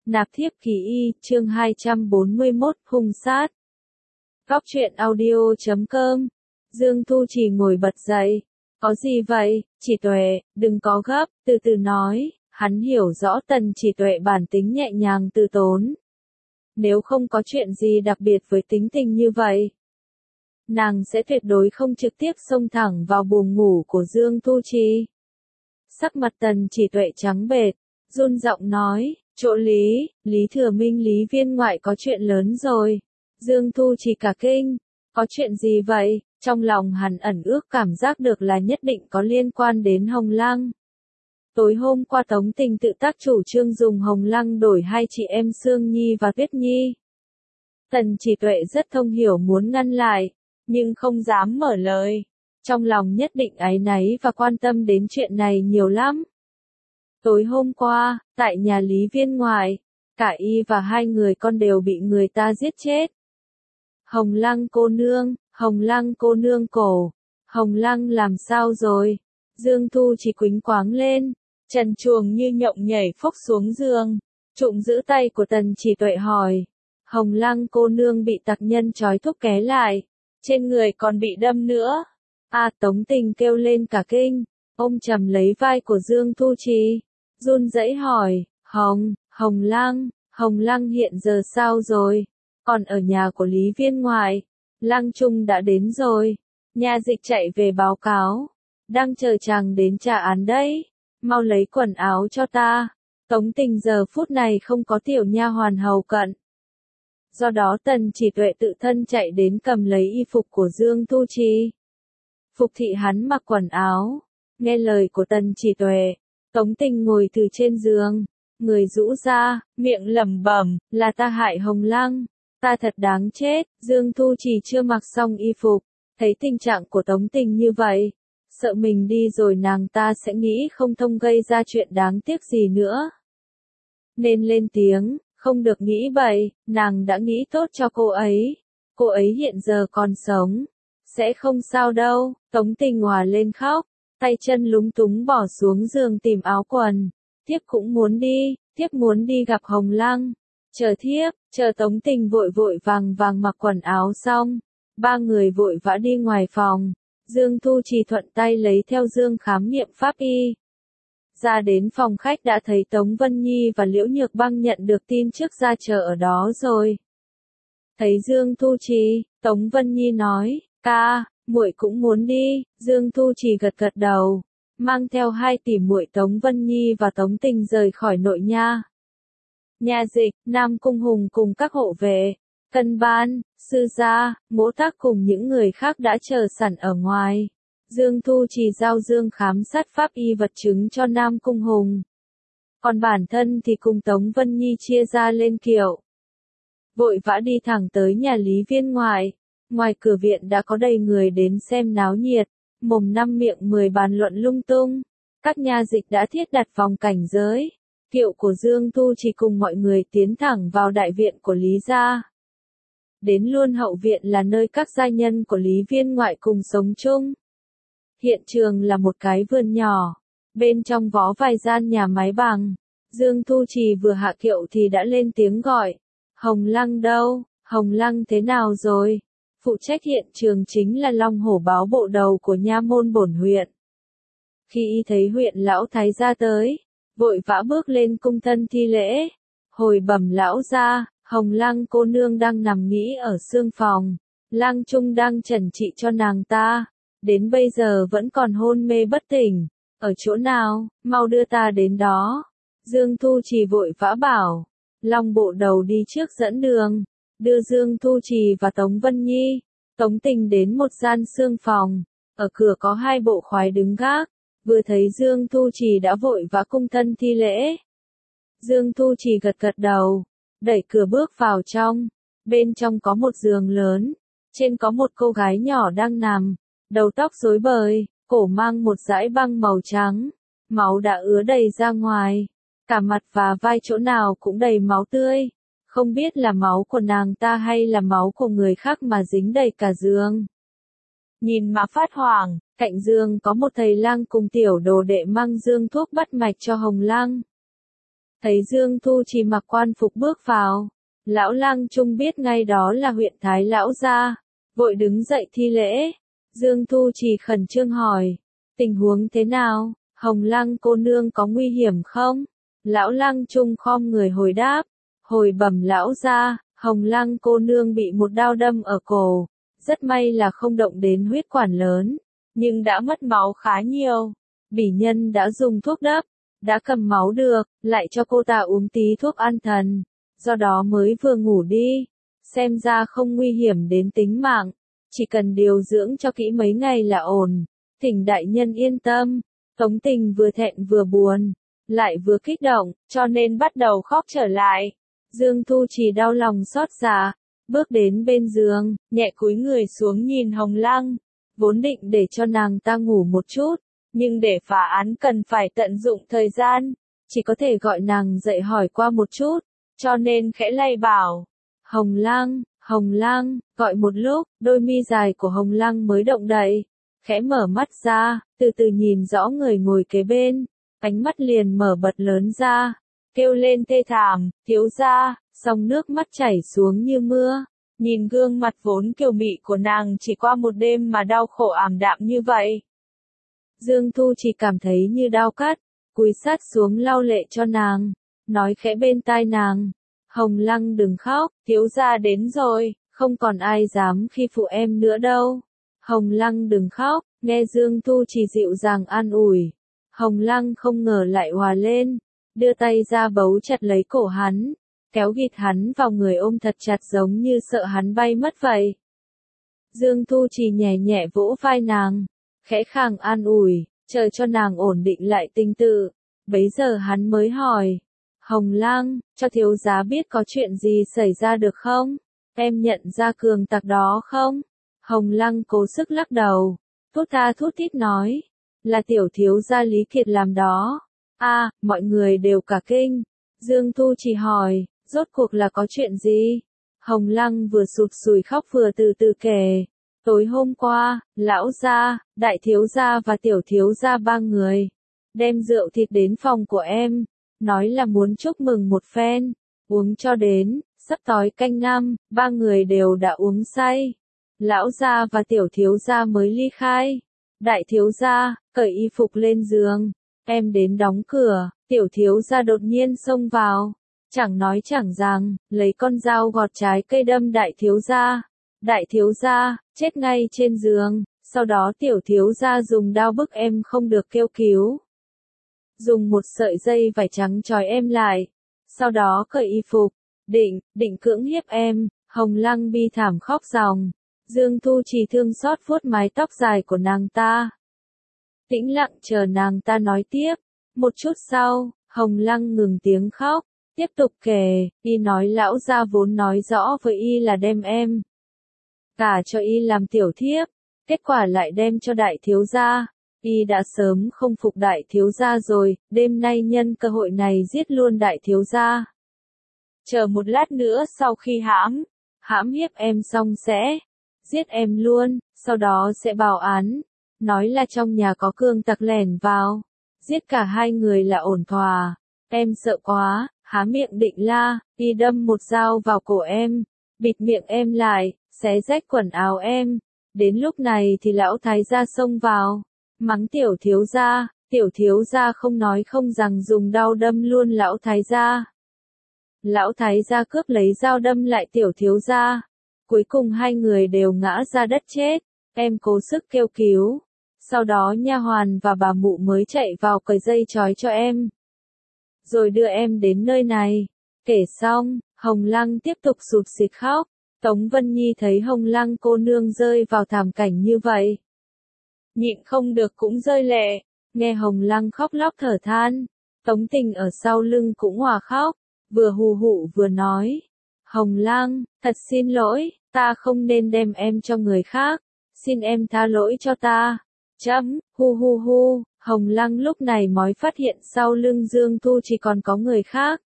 Nạp thiếp kỳ y, chương 241, hung sát. Góc truyện audio.com. Dương Thu Trì ngồi bật dậy. Có gì vậy, Chỉ Tuệ, đừng có gấp, từ từ nói. Hắn hiểu rõ Tần Chỉ Tuệ bản tính nhẹ nhàng từ tốn. Nếu không có chuyện gì đặc biệt với tính tình như vậy, nàng sẽ tuyệt đối không trực tiếp xông thẳng vào buồng ngủ của Dương Thu Trì. Sắc mặt Tần Chỉ Tuệ trắng bệch, run giọng nói, chỗ Lý Thừa Minh Lý viên ngoại có chuyện lớn rồi. Dương Thu Trì cả kinh, có chuyện gì vậy? Trong lòng hắn ẩn ước cảm giác được là nhất định có liên quan đến Hồng Lăng. Tối hôm qua Tống Tình tự tác chủ trương dùng Hồng Lăng đổi hai chị em Sương Nhi và Tuyết Nhi. Tần Chỉ Tuệ rất thông hiểu muốn ngăn lại, nhưng không dám mở lời. Trong lòng nhất định áy náy và quan tâm đến chuyện này nhiều lắm. Tối hôm qua, tại nhà Lý viên ngoại, cả y và hai người con đều bị người ta giết chết. Hồng Lăng cô nương cổ, Hồng Lăng làm sao rồi? Dương Thu Chỉ quĩnh quáng lên, trần truồng như nhộng nhảy phốc xuống giường, trụng giữ tay của Tần Chỉ Tuệ hỏi. Hồng Lăng cô nương bị tặc nhân trói thúc ké lại, trên người còn bị đâm nữa. Tống Tình kêu lên cả kinh, ôm chầm lấy vai của Dương Thu Trì, run rẩy hỏi, Hồng Lăng hiện giờ sao rồi? Còn ở nhà của Lý viên ngoại, Lăng Trung đã đến rồi. Nha dịch chạy về báo cáo, đang chờ chàng đến trả án đấy. Mau lấy quần áo cho ta. Tống Tình giờ phút này không có tiểu nha hoàn hầu cận. Do đó Tần Chỉ Tuệ tự thân chạy đến cầm lấy y phục của Dương Thu Trì. Phục thị hắn mặc quần áo. Nghe lời của Tần Chỉ Tuệ, Tống Tình ngồi từ trên giường, người rũ ra, miệng lẩm bẩm, là ta hại Hồng Lăng, ta thật đáng chết. Dương Thu Trì chưa mặc xong y phục, thấy tình trạng của Tống Tình như vậy, sợ mình đi rồi nàng ta sẽ nghĩ không thông gây ra chuyện đáng tiếc gì nữa. Nên lên tiếng, không được nghĩ bậy, nàng đã nghĩ tốt cho cô ấy hiện giờ còn sống, sẽ không sao đâu. Tống Tình òa lên khóc, tay chân lúng túng bỏ xuống giường tìm áo quần. Thiếp cũng muốn đi, thiếp muốn đi gặp Hồng Lăng. Chờ Tống Tình vội vàng mặc quần áo xong, ba người vội vã đi ngoài phòng. Dương Thu Trì thuận tay lấy theo dương khám nghiệm pháp y. Ra đến phòng khách đã thấy Tống Vân Nhi và Liễu Nhược Băng nhận được tin trước ra chờ ở đó rồi. Thấy Dương Thu Trì, Tống Vân Nhi nói, ca, muội cũng muốn đi. Dương Thu Trì gật đầu, mang theo hai tỷ muội Tống Vân Nhi và Tống Tình rời khỏi nội nha. Nha dịch, Nam Cung Hùng cùng các hộ vệ, Cân Ban, Sư Gia, Mỗ Tác cùng những người khác đã chờ sẵn ở ngoài. Dương Thu Trì giao dương khám sát pháp y vật chứng cho Nam Cung Hùng. Còn bản thân thì cùng Tống Vân Nhi chia ra lên kiệu. Vội vã đi thẳng tới nhà Lý viên ngoại. Ngoài cửa viện đã có đầy người đến xem náo nhiệt, mồm năm miệng 10 bàn luận lung tung. Các nha dịch đã thiết đặt vòng cảnh giới. Kiệu của Dương Thu Trì cùng mọi người tiến thẳng vào đại viện của Lý gia. Đến luôn hậu viện là nơi các gia nhân của Lý viên ngoại cùng sống chung. Hiện trường là một cái vườn nhỏ, bên trong vó vài gian nhà mái bằng. Dương Thu Trì vừa hạ kiệu thì đã lên tiếng gọi, Hồng Lăng đâu, Hồng Lăng thế nào rồi? Phụ trách hiện trường chính là Long Hổ báo bộ đầu của nha môn bổn huyện. Khi y thấy huyện lão thái gia tới, vội vã bước lên cung thân thi lễ, hồi bẩm lão gia, Hồng Lăng cô nương đang nằm nghỉ ở xương phòng, Lăng Trung đang trần trị cho nàng ta, đến bây giờ vẫn còn hôn mê bất tỉnh, ở chỗ nào, mau đưa ta đến đó. Dương Thu Trì vội vã bảo, Long bộ đầu đi trước dẫn đường, đưa Dương Thu Trì và Tống Vân Nhi, Tống Tình đến một gian xương phòng, ở cửa có hai bộ khoái đứng gác, vừa thấy Dương Thu Trì đã vội vã cung thân thi lễ. Dương Thu Trì gật đầu, đẩy cửa bước vào trong, bên trong có một giường lớn, trên có một cô gái nhỏ đang nằm, đầu tóc rối bời, cổ mang một dải băng màu trắng, máu đã ứa đầy ra ngoài, cả mặt và vai chỗ nào cũng đầy máu tươi, không biết là máu của nàng ta hay là máu của người khác mà dính đầy cả giường. Nhìn mà phát hoảng, cạnh giường có một thầy lang cùng tiểu đồ đệ mang dương thuốc bắt mạch cho Hồng Lăng. Thấy Dương Thu Trì mặc quan phục bước vào, lão Lăng Trung biết ngay đó là huyện Thái lão gia, vội đứng dậy thi lễ. Dương Thu Trì khẩn trương hỏi, tình huống thế nào, Hồng Lăng cô nương có nguy hiểm không? Lão Lăng Trung khom người hồi đáp, hồi bẩm lão gia, Hồng Lăng cô nương bị một đao đâm ở cổ, rất may là không động đến huyết quản lớn, nhưng đã mất máu khá nhiều. Bỉ nhân đã dùng thuốc đắp, đã cầm máu được, lại cho cô ta uống tí thuốc an thần, do đó mới vừa ngủ đi. Xem ra không nguy hiểm đến tính mạng, chỉ cần điều dưỡng cho kỹ mấy ngày là ổn. Thỉnh đại nhân yên tâm. Tống Tình vừa thẹn vừa buồn, lại vừa kích động, cho nên bắt đầu khóc trở lại. Dương Thu Trì đau lòng xót xa, bước đến bên giường, nhẹ cúi người xuống nhìn Hồng Lăng, vốn định để cho nàng ta ngủ một chút, nhưng để phá án cần phải tận dụng thời gian, chỉ có thể gọi nàng dậy hỏi qua một chút, cho nên khẽ lay bảo. Hồng Lăng, gọi một lúc, đôi mi dài của Hồng Lăng mới động đậy, khẽ mở mắt ra, từ từ nhìn rõ người ngồi kế bên, ánh mắt liền mở bật lớn ra, kêu lên thê thảm, thiếu gia, song nước mắt chảy xuống như mưa. Nhìn gương mặt vốn kiều mị của nàng chỉ qua một đêm mà đau khổ ảm đạm như vậy. Dương Thu chỉ cảm thấy như đau cắt, cúi sát xuống lau lệ cho nàng, nói khẽ bên tai nàng, Hồng Lăng đừng khóc, thiếu gia đến rồi, không còn ai dám khi phụ em nữa đâu. Hồng Lăng đừng khóc, nghe Dương Thu chỉ dịu dàng an ủi. Hồng Lăng không ngờ lại hòa lên, đưa tay ra bấu chặt lấy cổ hắn, kéo ghịt hắn vào người ôm thật chặt giống như sợ hắn bay mất vậy. Dương Thu chỉ nhẹ nhẹ vỗ vai nàng, khẽ khàng an ủi, chờ cho nàng ổn định lại tinh tự. Bấy giờ hắn mới hỏi, Hồng Lăng, cho thiếu giá biết có chuyện gì xảy ra được không? Em nhận ra cường tặc đó không? Hồng Lăng cố sức lắc đầu, thút tha thút thít nói, là tiểu thiếu gia Lý Kiệt làm đó. Mọi người đều cả kinh. Dương Thu chỉ hỏi, rốt cuộc là có chuyện gì? Hồng Lăng vừa sụt sùi khóc vừa từ từ kể. Tối hôm qua, lão gia, đại thiếu gia và tiểu thiếu gia ba người đem rượu thịt đến phòng của em, nói là muốn chúc mừng một phen, uống cho đến sắp tối canh năm, ba người đều đã uống say. Lão gia và tiểu thiếu gia mới ly khai. Đại thiếu gia cởi y phục lên giường, em đến đóng cửa, tiểu thiếu gia đột nhiên xông vào, chẳng nói chẳng rằng, lấy con dao gọt trái cây đâm đại thiếu gia. Đại thiếu gia chết ngay trên giường, sau đó tiểu thiếu gia dùng đao bức em không được kêu cứu. Dùng một sợi dây vải trắng trói em lại, sau đó cởi y phục, định cưỡng hiếp em. Hồng Lăng bi thảm khóc ròng. Dương Thu chỉ thương xót vuốt mái tóc dài của nàng ta. Tĩnh lặng chờ nàng ta nói tiếp. Một chút sau, Hồng Lăng ngừng tiếng khóc, tiếp tục kể, y nói lão gia vốn nói rõ với y là đem em cả cho y làm tiểu thiếp, kết quả lại đem cho đại thiếu gia. Y đã sớm không phục đại thiếu gia rồi, đêm nay nhân cơ hội này giết luôn đại thiếu gia. Chờ một lát nữa sau khi hãm hiếp em xong sẽ giết em luôn, sau đó sẽ báo án, nói là trong nhà có cương tặc lẻn vào, giết cả hai người là ổn thỏa. Em sợ quá, há miệng định la, y đâm một dao vào cổ em, bịt miệng em lại, xé rách quần áo em. Đến lúc này thì lão thái gia xông vào, mắng tiểu thiếu gia không nói không rằng dùng đao đâm luôn lão thái gia. Lão thái gia cướp lấy dao đâm lại tiểu thiếu gia. Cuối cùng hai người đều ngã ra đất chết, em cố sức kêu cứu. Sau đó nha hoàn và bà mụ mới chạy vào cởi dây trói cho em, rồi đưa em đến nơi này. Kể xong, Hồng Lăng tiếp tục sụt sịt khóc. Tống Vân Nhi thấy Hồng Lăng cô nương rơi vào thảm cảnh như vậy, nhịn không được cũng rơi lệ. Nghe Hồng Lăng khóc lóc thở than, Tống Tình ở sau lưng cũng hòa khóc, vừa hù hụ vừa nói, Hồng Lăng, thật xin lỗi, ta không nên đem em cho người khác, xin em tha lỗi cho ta. Hu hu hu. Hồng Lăng lúc này mới phát hiện sau lưng Dương Thu chỉ còn có người khác.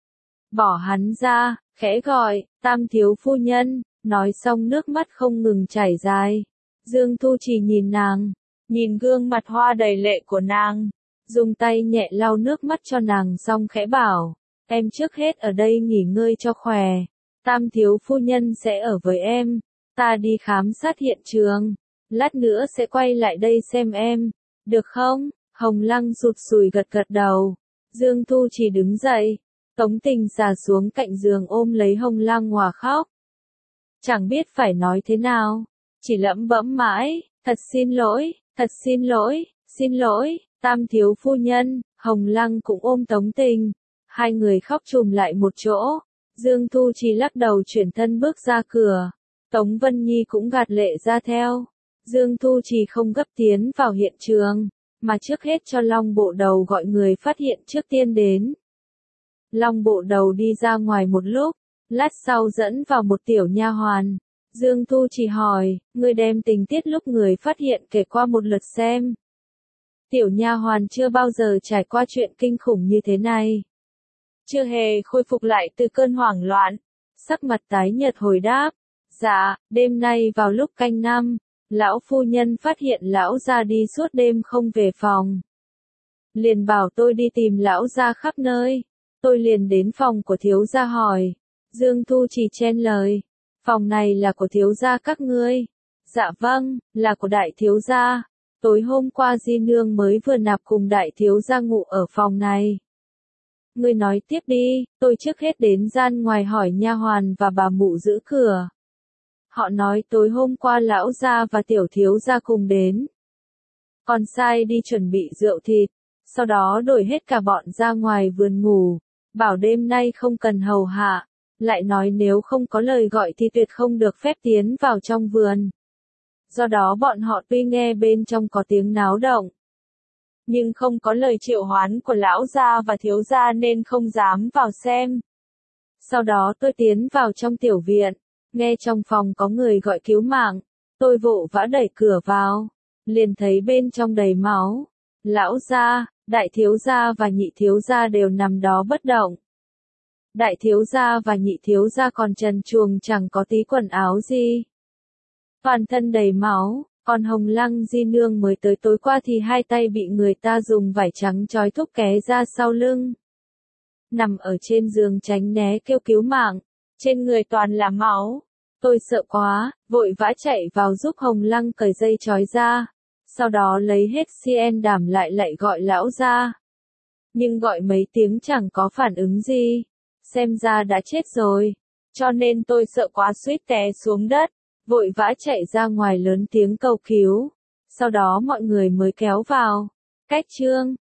Bỏ hắn ra, khẽ gọi, Tam thiếu phu nhân, nói xong nước mắt không ngừng chảy dài. Dương Thu chỉ nhìn nàng, nhìn gương mặt hoa đầy lệ của nàng, dùng tay nhẹ lau nước mắt cho nàng xong khẽ bảo, Em trước hết ở đây nghỉ ngơi cho khỏe. Tam thiếu phu nhân sẽ ở với em. Ta đi khám sát hiện trường. Lát nữa sẽ quay lại đây xem em. Được không? Hồng Lăng sụt sùi gật gật đầu. Dương Thu Trì đứng dậy. Tống Tình xà xuống cạnh giường ôm lấy Hồng Lăng hòa khóc. Chẳng biết phải nói thế nào. Chỉ lẩm bẩm mãi. Thật xin lỗi, thật xin lỗi, Tam thiếu phu nhân. Hồng Lăng cũng ôm Tống Tình. Hai người khóc chùm lại một chỗ. Dương Thu Trì lắc đầu chuyển thân bước ra cửa. Tống Vân Nhi cũng gạt lệ ra theo. Dương Thu Trì không gấp tiến vào hiện trường, mà trước hết cho Long Bộ Đầu gọi người phát hiện trước tiên đến. Long Bộ Đầu đi ra ngoài một lúc, lát sau dẫn vào một tiểu nha hoàn. Dương Thu Trì hỏi, người đem tình tiết lúc người phát hiện kể qua một lượt xem. Tiểu nha hoàn chưa bao giờ trải qua chuyện kinh khủng như thế này. Chưa hề khôi phục lại từ cơn hoảng loạn. Sắc mặt tái nhợt hồi đáp. Dạ, đêm nay vào lúc canh năm, lão phu nhân phát hiện lão gia đi suốt đêm không về phòng. Liền bảo tôi đi tìm lão gia khắp nơi. Tôi liền đến phòng của thiếu gia hỏi. Dương Thu Trì chen lời. Phòng này là của thiếu gia các ngươi. Dạ vâng, là của đại thiếu gia. Tối hôm qua Di Nương mới vừa nạp cùng đại thiếu gia ngủ ở phòng này. Ngươi nói tiếp đi, tôi trước hết đến gian ngoài hỏi nha hoàn và bà mụ giữ cửa. Họ nói tối hôm qua lão gia và tiểu thiếu gia cùng đến. Còn sai đi chuẩn bị rượu thịt, sau đó đổi hết cả bọn ra ngoài vườn ngủ, bảo đêm nay không cần hầu hạ, lại nói nếu không có lời gọi thì tuyệt không được phép tiến vào trong vườn. Do đó bọn họ tuy nghe bên trong có tiếng náo động, nhưng không có lời triệu hoán của lão gia và thiếu gia nên không dám vào xem. Sau đó tôi tiến vào trong tiểu viện, nghe trong phòng có người gọi cứu mạng, tôi vội vã đẩy cửa vào, liền thấy bên trong đầy máu. Lão gia, đại thiếu gia và nhị thiếu gia đều nằm đó bất động. Đại thiếu gia và nhị thiếu gia còn trần truồng chẳng có tí quần áo gì. Toàn thân đầy máu. Còn Hồng Lăng Di Nương mới tới tối qua thì hai tay bị người ta dùng vải trắng trói thúc ké ra sau lưng. Nằm ở trên giường tránh né kêu cứu mạng, trên người toàn là máu. Tôi sợ quá, vội vã chạy vào giúp Hồng Lăng cởi dây trói ra. Sau đó lấy hết cien đảm lại gọi lão ra. Nhưng gọi mấy tiếng chẳng có phản ứng gì. Xem ra đã chết rồi. Cho nên tôi sợ quá suýt té xuống đất. Vội vã chạy ra ngoài lớn tiếng cầu cứu. Sau đó mọi người mới kéo vào. Cách chương